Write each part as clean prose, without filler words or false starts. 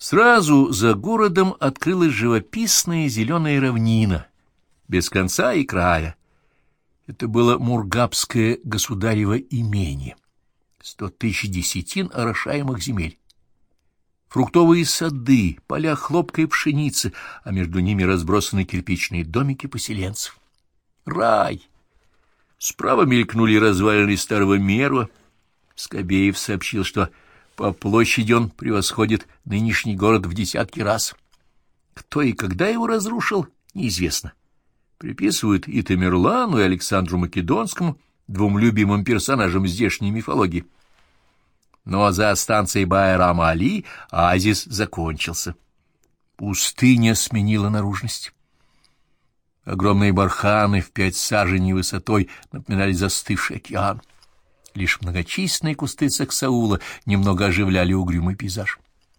Сразу за городом открылась живописная зеленая равнина, без конца и края. Это было Мургабское государево имение, 100 тысяч десятин орошаемых земель. Фруктовые сады, поля хлопка и пшеницы, а между ними разбросаны кирпичные домики поселенцев. Рай! Справа мелькнули развалины старого Мерва. Скобеев сообщил, что по площади он превосходит нынешний город в десятки раз. Кто и когда его разрушил, неизвестно. Приписывают и Тамерлану, и Александру Македонскому, двум любимым персонажам здешней мифологии. Но за станцией Байрам-Али оазис закончился. Пустыня сменила наружность. Огромные барханы в 5 саженей высотой напоминали застывший океан. Лишь многочисленные кусты саксаула немного оживляли угрюмый пейзаж.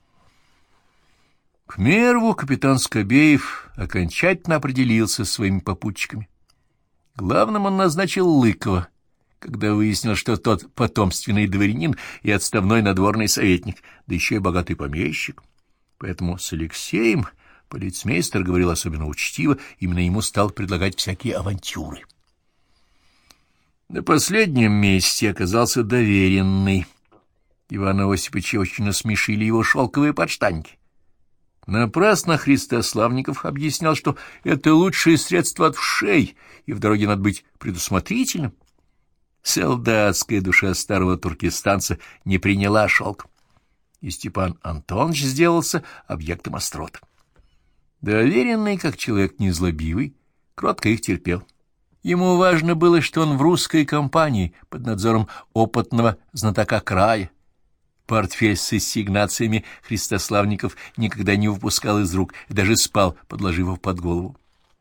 К Мерву капитан Скобеев окончательно определился со своими попутчиками. Главным он назначил Лыкова, когда выяснил, что тот потомственный дворянин и отставной надворный советник, да еще и богатый помещик. Поэтому с Алексеем полицмейстер говорил особенно учтиво, именно ему стал предлагать всякие авантюры. На последнем месте оказался доверенный. Ивана Осиповича очень насмешили его шелковые подштанники. Напрасно Христославников объяснял, что это лучшее средство от вшей, и в дороге надо быть предусмотрительным. Солдатская душа старого туркестанца не приняла шелк, и Степан Антонович сделался объектом острот. Доверенный, как человек незлобивый, кротко их терпел. Ему важно было, что он в русской компании под надзором опытного знатока края. Портфель с ассигнациями Христославников никогда не выпускал из рук и даже спал, подложив его под голову.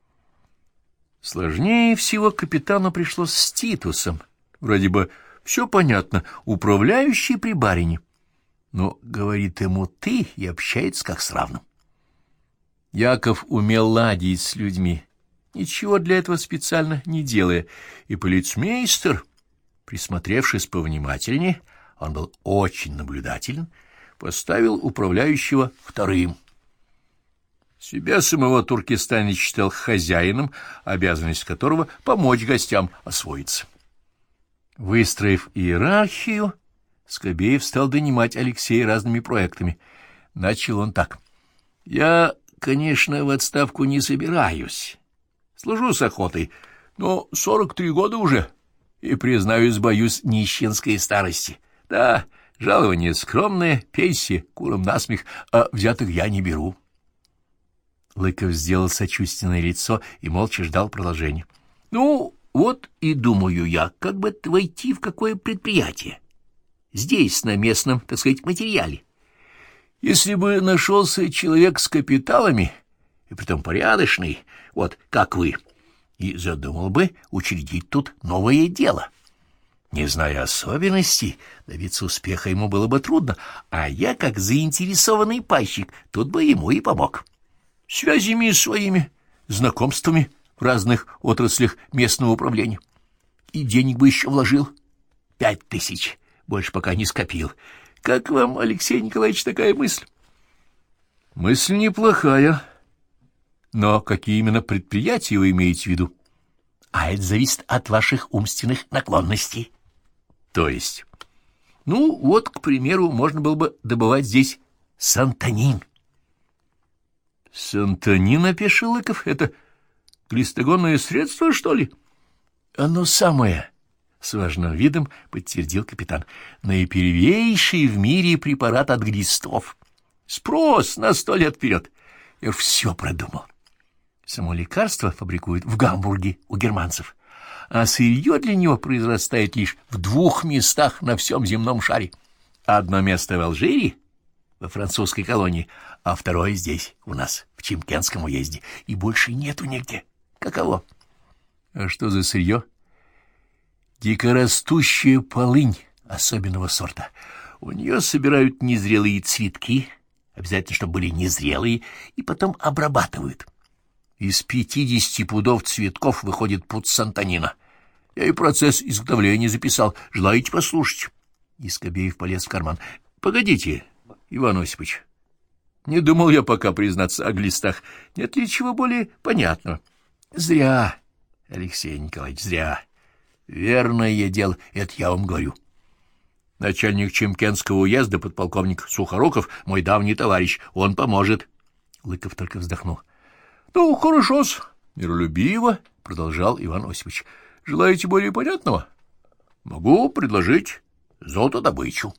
Сложнее всего капитану пришлось с Титусом. Вроде бы все понятно, управляющий при барине. Но говорит ему «ты» и общается как с равным. Яков умел ладить с людьми, ничего для этого специально не делая, и полицмейстер, присмотревшись повнимательнее, он был очень наблюдателен, поставил управляющего вторым. Себя самого Туркестан считал хозяином, обязанность которого — помочь гостям освоиться. Выстроив иерархию, Скобеев стал донимать Алексея разными проектами. Начал он так. «Я, конечно, в отставку не собираюсь. Служу с охотой, но 43 года уже, и, признаюсь, боюсь нищенской старости. Да, жалование скромное, пенсия курам насмех, а взятых я не беру». Лыков сделал сочувственное лицо и молча ждал продолжения. «Ну, вот и думаю я, как бы войти в какое предприятие. Здесь, на местном, так сказать, материале. Если бы нашелся человек с капиталами, и притом порядочный, вот как вы, и задумал бы учредить тут новое дело. Не зная особенностей, добиться успеха ему было бы трудно, а я, как заинтересованный пайщик, тут бы ему и помог. Связями своими, знакомствами в разных отраслях местного управления. И денег бы еще вложил. 5000, больше пока не скопил. Как вам, Алексей Николаевич, такая мысль? Мысль неплохая. Но какие именно предприятия вы имеете в виду? А это зависит от ваших умственных наклонностей. То есть? Ну, вот, к примеру, можно было бы добывать здесь сантанин. Сантанин, опешил Лыков, это глистогонное средство, что ли? Оно самое, с важным видом подтвердил капитан. Наипервейший в мире препарат от глистов. Спрос на 100 лет вперед. Я все продумал. Само лекарство фабрикуют в Гамбурге у германцев, а сырье для него произрастает лишь в 2 местах на всем земном шаре. Одно место в Алжире, во французской колонии, а второе здесь, у нас, в Чимкентском уезде, и больше нету нигде. Каково? А что за сырье? Дикорастущая полынь особенного сорта. У нее собирают незрелые цветки, обязательно, чтобы были незрелые, и потом обрабатывают. Из 50 пудов цветков выходит пуд сантанина. Я и процесс изготовления записал. Желаете послушать? И Скобеев полез в карман. — Погодите, Иван Осипович, Не думал я пока признаться о глистах. Нет ли чего более понятного? Зря, Алексей Николаевич, зря. Верное дело, это я вам говорю. Начальник Чемкенского уезда, подполковник Сухоруков, мой давний товарищ, он поможет. Лыков только вздохнул. — Ну, хорошо-с, миролюбиво, — продолжал Иван Осипович. — Желаете более понятного? Могу предложить золотодобычу.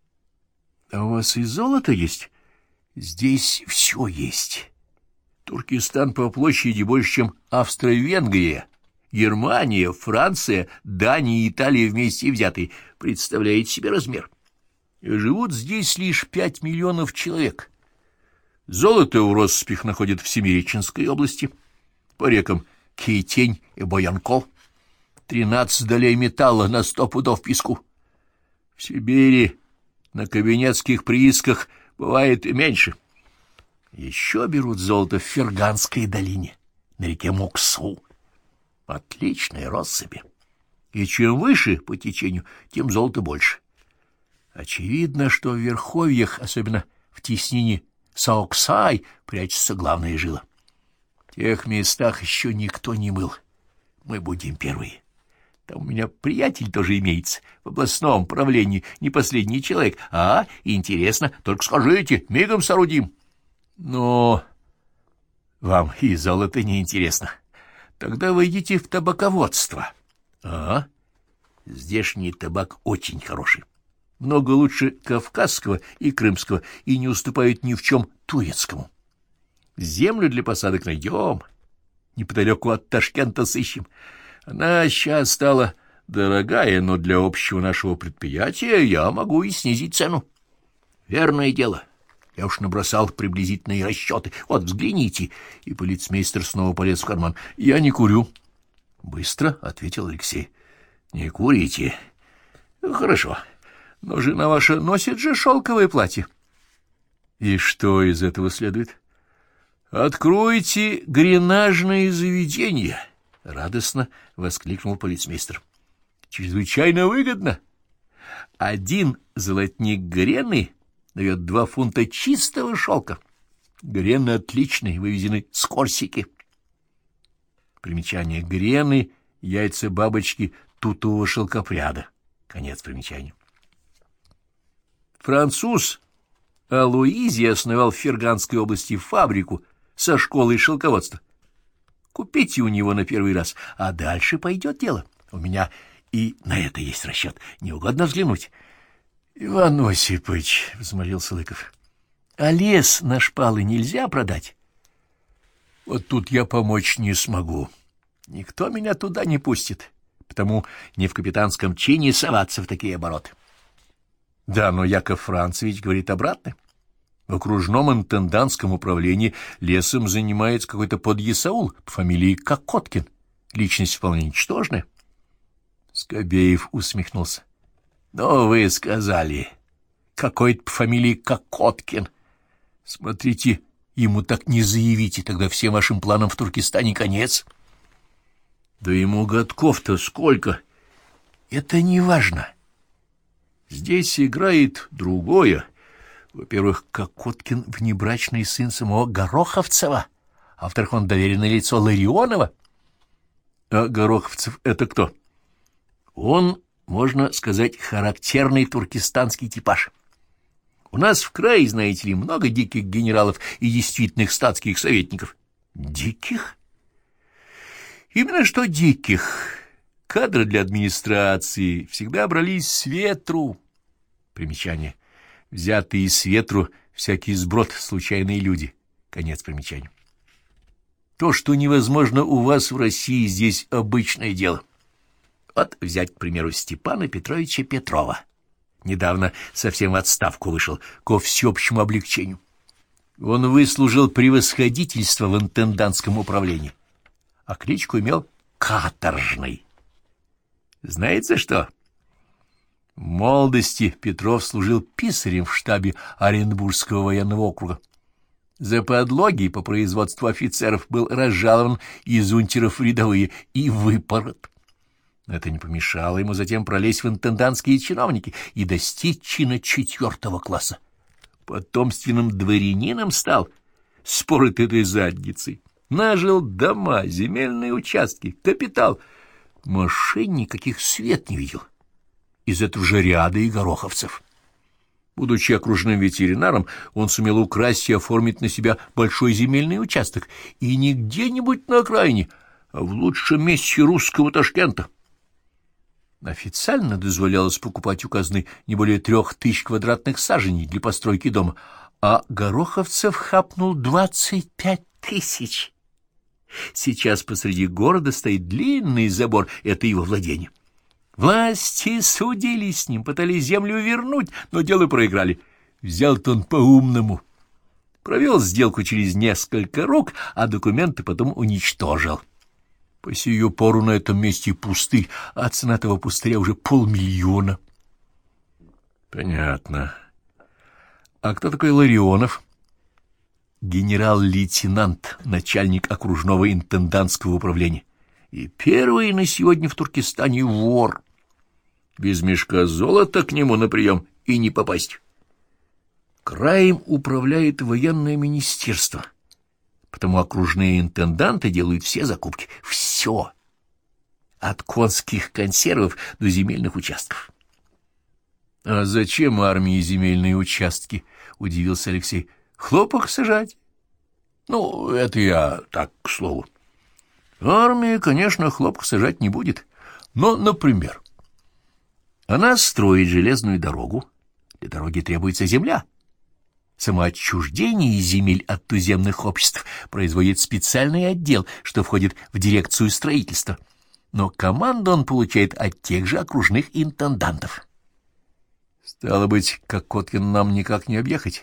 — А у вас и золото есть? Здесь все есть. Туркестан по площади больше, чем Австро-Венгрия, Германия, Франция, Дания и Италия вместе взятые. Представляете себе размер? И живут здесь лишь 5 миллионов человек. Золото в россыпях находят в Семиреченской области, по рекам Кейтень и Боянкол. 13 долей металла на 100 пудов песку. В Сибири на кабинетских приисках бывает и меньше. Еще берут золото в Ферганской долине, на реке Моксу. Отличные россыпи. И чем выше по течению, тем золота больше. Очевидно, что в верховьях, особенно в теснине Саоксай, прячется главная жила. В тех местах еще никто не был. Мы будем первые. Там у меня приятель тоже имеется, в областном правлении, не последний человек. А, интересно, только скажите, мигом соорудим. Но вам и золото не интересно. Тогда вы идите в табаководство. А, здешний табак очень хороший. Много лучше кавказского и крымского, и не уступает ни в чем турецкому. Землю для посадок найдем, неподалеку от Ташкента сыщем. Она сейчас стала дорогая, но для общего нашего предприятия я могу и снизить цену. Верное дело. Я уж набросал приблизительные расчеты. Вот, взгляните. И полицмейстер снова полез в карман. Я не курю. Быстро ответил Алексей. Не курите? Хорошо. Но жена ваша носит же шелковое платье. И что из этого следует? Откройте гренажные заведения. Радостно воскликнул полицмейстер. Чрезвычайно выгодно. 1 золотник грены дает 2 фунта чистого шелка. Грены отличные, вывезены с Корсики. Примечание: грены — яйца бабочки тутового шелкопряда. Конец примечания. Француз Алоизи основал в Ферганской области фабрику со школой шелководства. Купите у него на первый раз, а дальше пойдет дело. У меня и на это есть расчет. Не угодно взглянуть? — Иван Осипович, — взмолился Лыков, — а лес на шпалы нельзя продать? — Вот тут я помочь не смогу. Никто меня туда не пустит, потому не в капитанском чине соваться в такие обороты. Да, но Яков Францевич говорит обратно. В окружном интендантском управлении лесом занимается какой-то подъясаул по фамилии Кокоткин. Личность вполне ничтожная. Скобеев усмехнулся. — Ну, вы сказали, какой-то по фамилии Кокоткин. Смотрите, ему так не заявите, тогда всем вашим планам в Туркестане конец. — Да ему годков-то сколько? — Это не важно. Здесь играет другое. Во-первых, Кокоткин — внебрачный сын самого Гороховцева, а во-вторых, он доверенное лицо Ларионова. А Гороховцев — это кто? Он, можно сказать, характерный туркестанский типаж. У нас в крае, знаете ли, много диких генералов и действительных статских советников. Диких? Именно что диких. Кадры для администрации всегда брались с ветру. Примечание: взятые с ветру всякий сброд, случайные люди. Конец примечания. То, что невозможно у вас в России, здесь обычное дело. Вот взять, к примеру, Степана Петровича Петрова. Недавно совсем в отставку вышел, ко всеобщему облегчению. Он выслужил превосходительство в интендантском управлении, а кличку имел Каторжный. Знаете что? В молодости Петров служил писарем в штабе Оренбургского военного округа. За подлоги по производству офицеров был разжалован из унтеров в рядовые и выпорот. Это не помешало ему затем пролезть в интендантские чиновники и достичь чина 4 класса. потомственным дворянином стал, спорит этой задницей. Нажил дома, земельные участки, капитал. Мошенник, каких свет не видел. Из этого же ряда и гороховцев. Будучи окружным ветеринаром, он сумел украсть и оформить на себя большой земельный участок. И не где-нибудь на окраине, а в лучшем месте русского Ташкента. Официально дозволялось покупать у казны не более 3000 квадратных саженей для постройки дома, а гороховцев хапнул 25 000. Сейчас посреди города стоит длинный забор, это его владение. Власти судили с ним, пытались землю вернуть, но дело проиграли. Взял-то он по-умному. Провел сделку через несколько рук, а документы потом уничтожил. По сию пору на этом месте пустырь, а цена того пустыря уже 500 000. Понятно. А кто такой Ларионов? Генерал-лейтенант, начальник окружного интендантского управления. И первый на сегодня в Туркестане вор. Без мешка золота к нему на прием и не попасть. Краем управляет военное министерство, потому окружные интенданты делают все закупки. Все. От конских консервов до земельных участков. — А зачем армии земельные участки? — удивился Алексей. — Хлопок сажать? — Ну, это я так, к слову. Армия, конечно, хлопок сажать не будет. Но, например, она строит железную дорогу. Для дороги требуется земля. Самоотчуждение земель от туземных обществ производит специальный отдел, что входит в дирекцию строительства. Но команду он получает от тех же окружных интендантов. Стало быть, как Коткин нам никак не объехать.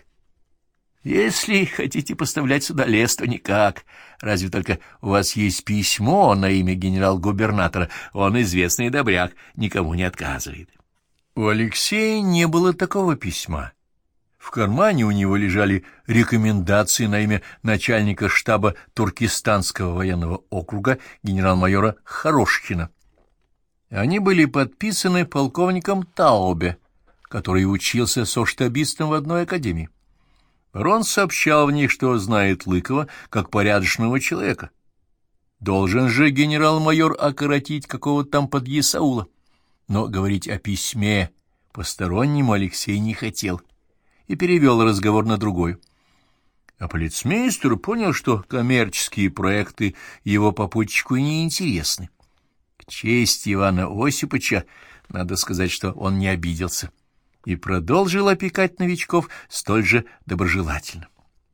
Если хотите поставлять сюда лес, то никак. Разве только у вас есть письмо на имя генерал-губернатора. Он известный добряк, никому не отказывает. У Алексея не было такого письма. В кармане у него лежали рекомендации на имя начальника штаба Туркестанского военного округа генерал-майора Хорошкина. Они были подписаны полковником Таубе, который учился со штабистом в одной академии. Рон сообщал в них, что знает Лыкова как порядочного человека. Должен же генерал-майор окоротить какого-то там подъясаула. Но говорить о письме постороннему Алексей не хотел и перевел разговор на другой. А полицмейстер понял, что коммерческие проекты его попутчику неинтересны. К чести Ивана Осиповича надо сказать, что он не обиделся и продолжил опекать новичков столь же доброжелательно.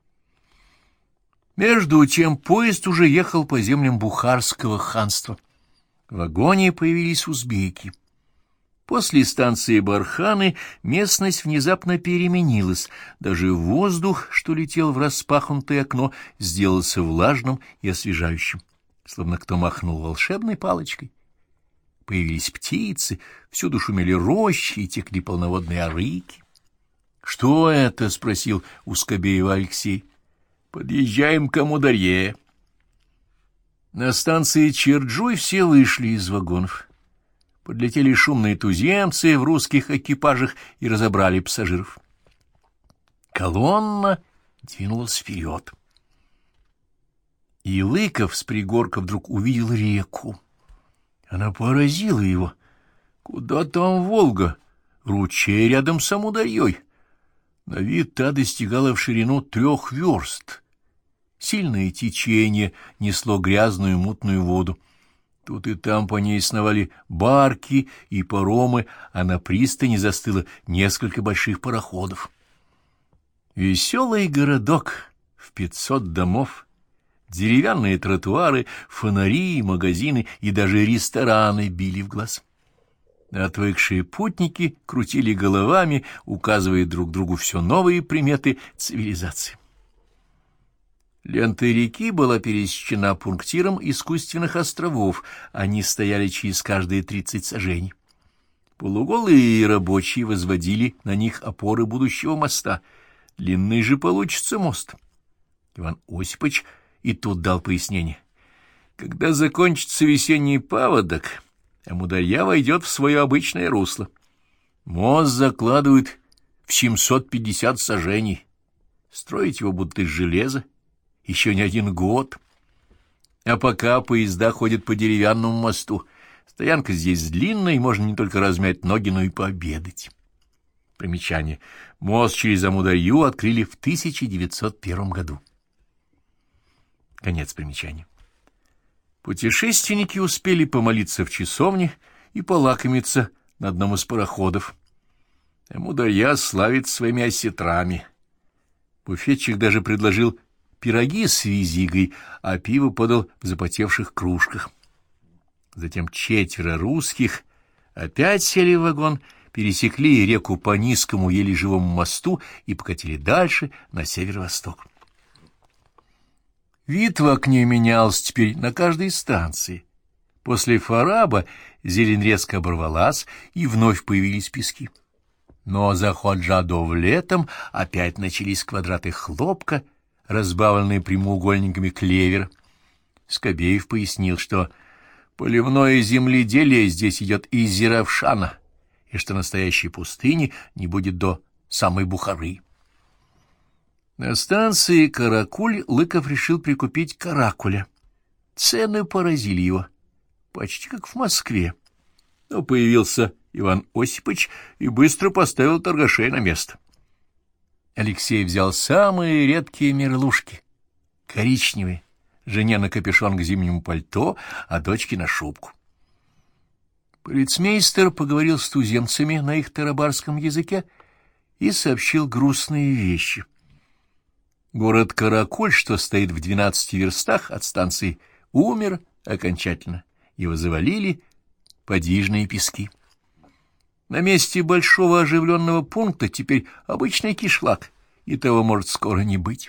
Между тем поезд уже ехал по землям Бухарского ханства. В вагоне появились узбеки. После станции Барханы местность внезапно переменилась. Даже воздух, что летел в распахнутое окно, сделался влажным и освежающим, словно кто махнул волшебной палочкой. Появились птицы, всюду шумели рощи и текли полноводные арыки. — Что это? — спросил у Скобеева Алексей. — Подъезжаем к Амударье. На станции Черджуй все вышли из вагонов. Подлетели шумные туземцы в русских экипажах и разобрали пассажиров. Колонна двинулась вперед. И Лыков с пригорка вдруг увидел реку. Она поразила его. Куда там Волга? Ручей рядом с Амударьей. На вид та достигала в ширину 3 верст. Сильное течение несло грязную мутную воду. Тут и там по ней сновали барки и паромы, а на пристани застыло несколько больших пароходов. Веселый городок в 500 домов. Деревянные тротуары, фонари, магазины и даже рестораны били в глаз. Отвыкшие путники крутили головами, указывая друг другу все новые приметы цивилизации. Лента реки была пересечена пунктиром искусственных островов, они стояли через каждые 30 саженей. Полуголые рабочие возводили на них опоры будущего моста. Длинный же получится мост. Иван Осипович и тут дал пояснение. Когда закончится весенний паводок, Амударья войдет в свое обычное русло. Мост закладывают в 750 саженей. Строить его будут из железа еще не 1 год. А пока поезда ходят по деревянному мосту, стоянка здесь длинная, и можно не только размять ноги, но и пообедать. Примечание. Мост через Амударью открыли в 1901 году. Конец примечания. Путешественники успели помолиться в часовне и полакомиться на одном из пароходов. Амударья славит своими осетрами. Буфетчик даже предложил пироги с визигой, а пиво подал в запотевших кружках. Затем 4 русских опять сели в вагон, пересекли реку по низкому, еле живому мосту и покатили дальше на северо-восток. Вид в окне менялся теперь на каждой станции. После Фараба зелень резко оборвалась, и вновь появились пески. Но за Ходжадов летом опять начались квадраты хлопка, разбавленные прямоугольниками клевера. Скобеев пояснил, что поливное земледелие здесь идет из Зеравшана, и что настоящей пустыни не будет до самой Бухары. На станции Каракуль Лыков решил прикупить каракуля. Цены поразили его, почти как в Москве. Но появился Иван Осипович и быстро поставил торгашей на место. Алексей взял самые редкие мерлушки, коричневые, жене на капюшон к зимнему пальто, а дочке на шубку. Полицмейстер поговорил с туземцами на их тарабарском языке и сообщил грустные вещи. Город Каракуль, что стоит в 12 верстах от станции, умер окончательно. Его завалили подвижные пески. На месте большого оживленного пункта теперь обычный кишлак, и того может скоро не быть.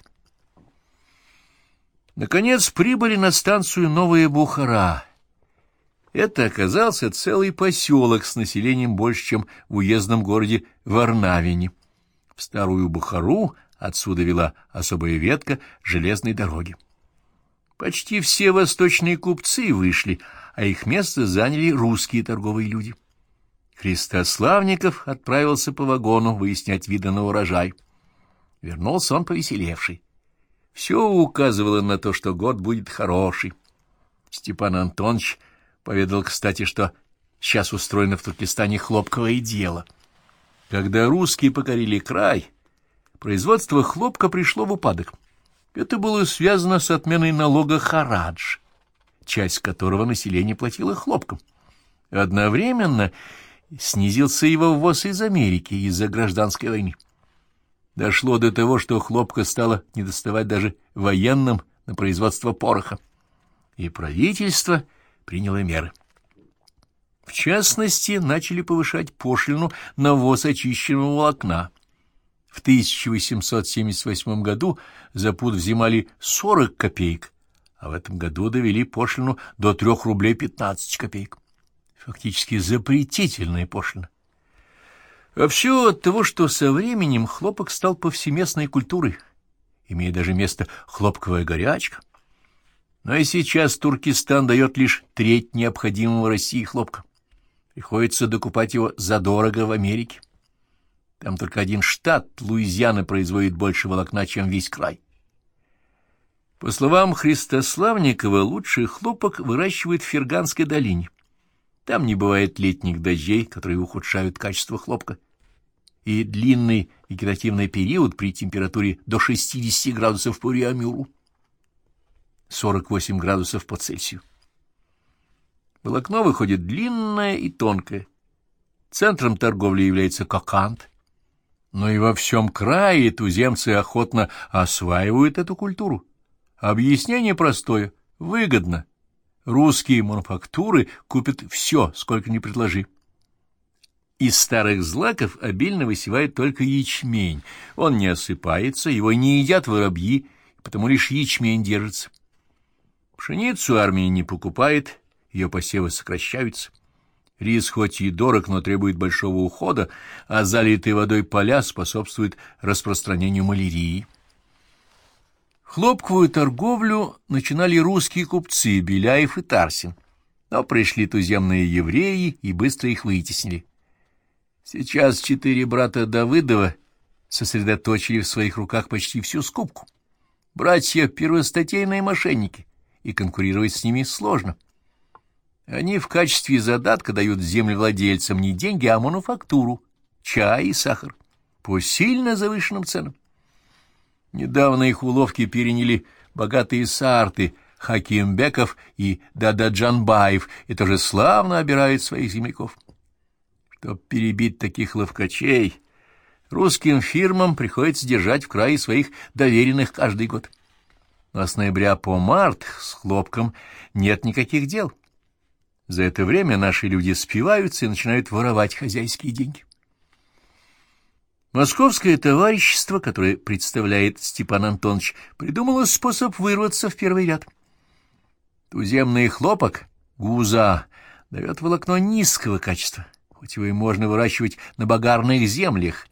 Наконец прибыли на станцию Новая Бухара. Это оказался целый поселок с населением больше, чем в уездном городе Варнавине. В Старую Бухару отсюда вела особая ветка железной дороги. Почти все восточные купцы вышли, а их место заняли русские торговые люди. Христославников отправился по вагону выяснять виды на урожай. Вернулся он повеселевший. Все указывало на то, что год будет хороший. Степан Антонович поведал, кстати, что сейчас устроено в Туркестане хлопковое дело. Когда русские покорили край, производство хлопка пришло в упадок. Это было связано с отменой налога харадж, часть которого население платило хлопком. Одновременно снизился его ввоз из Америки из-за гражданской войны. Дошло до того, что хлопка стало недоставать даже военным на производство пороха, и правительство приняло меры. В частности, начали повышать пошлину на ввоз очищенного волокна. В 1878 году за пуд взимали 40 копеек, а в этом году довели пошлину до 3 рублей 15 копеек. Фактически запретительная пошлина. А все от того, что со временем хлопок стал повсеместной культурой, имея даже место хлопковая горячка. Но и сейчас Туркестан дает лишь треть необходимого России хлопка. Приходится докупать его задорого в Америке. Там только один штат, Луизиана, производит больше волокна, чем весь край. По словам Христославникова, лучший хлопок выращивают в Ферганской долине. Там не бывает летних дождей, которые ухудшают качество хлопка, и длинный вегетативный период при температуре до 60 градусов по Реамюру, 48 градусов по Цельсию. Волокно выходит длинное и тонкое. Центром торговли является Коканд. Но и во всем крае туземцы охотно осваивают эту культуру. Объяснение простое — выгодно. Русские мануфактуры купят все, сколько ни предложи. Из старых злаков обильно высевают только ячмень. Он не осыпается, его не едят воробьи, потому лишь ячмень держится. Пшеницу армия не покупает, ее посевы сокращаются. Рис хоть и дорог, но требует большого ухода, а залитые водой поля способствуют распространению малярии. Хлопковую торговлю начинали русские купцы Беляев и Тарсин, но пришли туземные евреи и быстро их вытеснили. Сейчас 4 брата Давыдова сосредоточили в своих руках почти всю скупку. Братья — первостатейные мошенники, и конкурировать с ними сложно. Они в качестве задатка дают землевладельцам не деньги, а мануфактуру, чай и сахар по сильно завышенным ценам. Недавно их уловки переняли богатые сарты Хакимбеков и Дададжанбаев, и тоже славно обирают своих земляков. Чтоб перебить таких ловкачей, русским фирмам приходится держать в крае своих доверенных каждый год. Но с ноября по март с хлопком нет никаких дел. За это время наши люди спиваются и начинают воровать хозяйские деньги. Московское товарищество, которое представляет Степан Антонович, придумало способ вырваться в первый ряд. Туземный хлопок, гуза, дает волокно низкого качества, хоть его и можно выращивать на богарных землях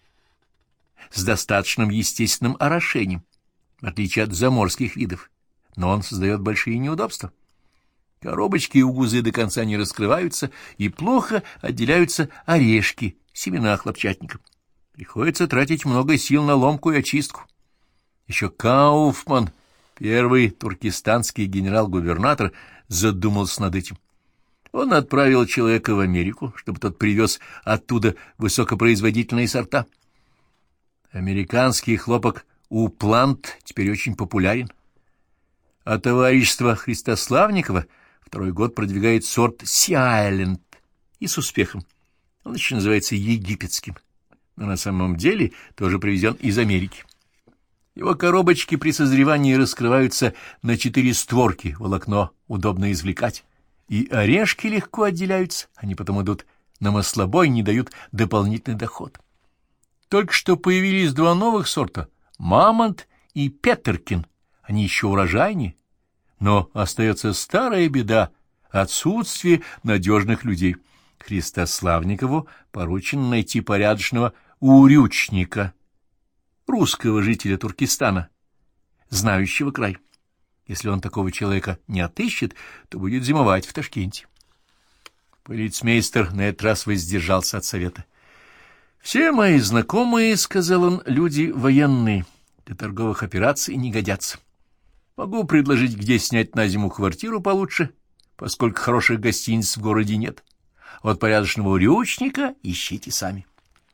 с достаточным естественным орошением, в отличие от заморских видов, но он создает большие неудобства. Коробочки у гузы до конца не раскрываются, и плохо отделяются орешки, семена хлопчатника. Приходится тратить много сил на ломку и очистку. Еще Кауфман, первый туркестанский генерал-губернатор, задумался над этим. Он отправил человека в Америку, чтобы тот привез оттуда высокопроизводительные сорта. Американский хлопок Уплант теперь очень популярен. А товарищество Христославникова второй год продвигает сорт Си-Айленд, и с успехом. Он еще называется египетским, но на самом деле тоже привезен из Америки. Его коробочки при созревании раскрываются на 4 створки, волокно удобно извлекать, и орешки легко отделяются, они потом идут на маслобой, не дают дополнительный доход. Только что появились 2 новых сорта — Мамонт и Петеркин, они еще урожайнее, но остается старая беда — отсутствие надежных людей. Христославникову поручено найти порядочного урючника, русского жителя Туркестана, знающего край. Если он такого человека не отыщет, то будет зимовать в Ташкенте. Полицмейстер на этот раз воздержался от совета. «Все мои знакомые, — сказал он, — люди военные, для торговых операций не годятся. Могу предложить, где снять на зиму квартиру получше, поскольку хороших гостиниц в городе нет. Вот порядочного урючника ищите сами».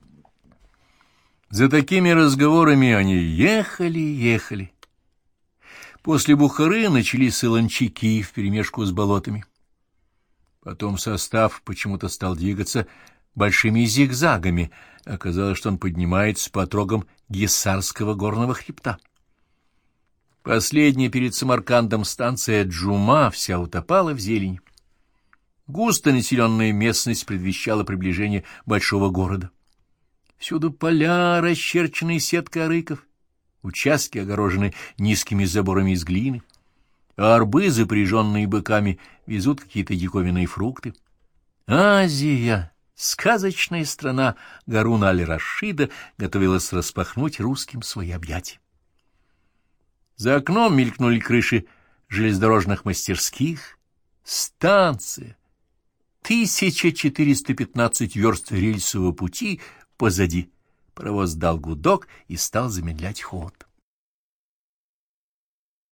За такими разговорами они ехали. После Бухары начались солончаки вперемешку с болотами. Потом состав почему-то стал двигаться большими зигзагами. Оказалось, что он поднимается по отрогам Гиссарского горного хребта. Последняя перед Самаркандом станция Джума вся утопала в зелени. Густо населенная местность предвещала приближение большого города. Всюду поля, расчерченные сеткой арыков, участки огорожены низкими заборами из глины, а арбы, запряженные быками, везут какие-то диковинные фрукты. Азия, сказочная страна Гаруна аль-Рашида, готовилась распахнуть русским свои объятия. За окном мелькнули крыши железнодорожных мастерских, станция, 1415 верст рельсового пути позади. Паровоз дал гудок и стал замедлять ход.